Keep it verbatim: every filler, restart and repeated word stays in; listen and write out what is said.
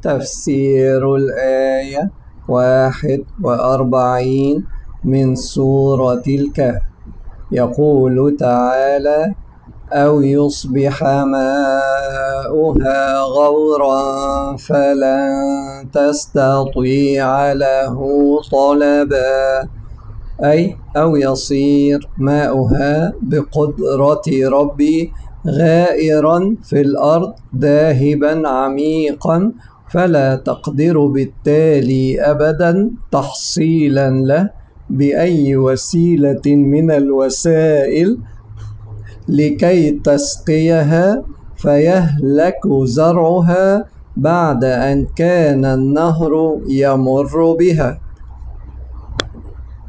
تفسير الآية واحد وأربعين من سورة الكهف. يقول تعالى: أو يصبح ماؤها غورا فلن تستطيع له طلبا، أي أو يصير ماؤها بقدرة ربي غائرا في الأرض ذاهبا عميقا، فلا تقدر بالتالي أبدا تحصيلا له بأي وسيلة من الوسائل لكي تسقيها فيهلك زرعها بعد أن كان النهر يمر بها.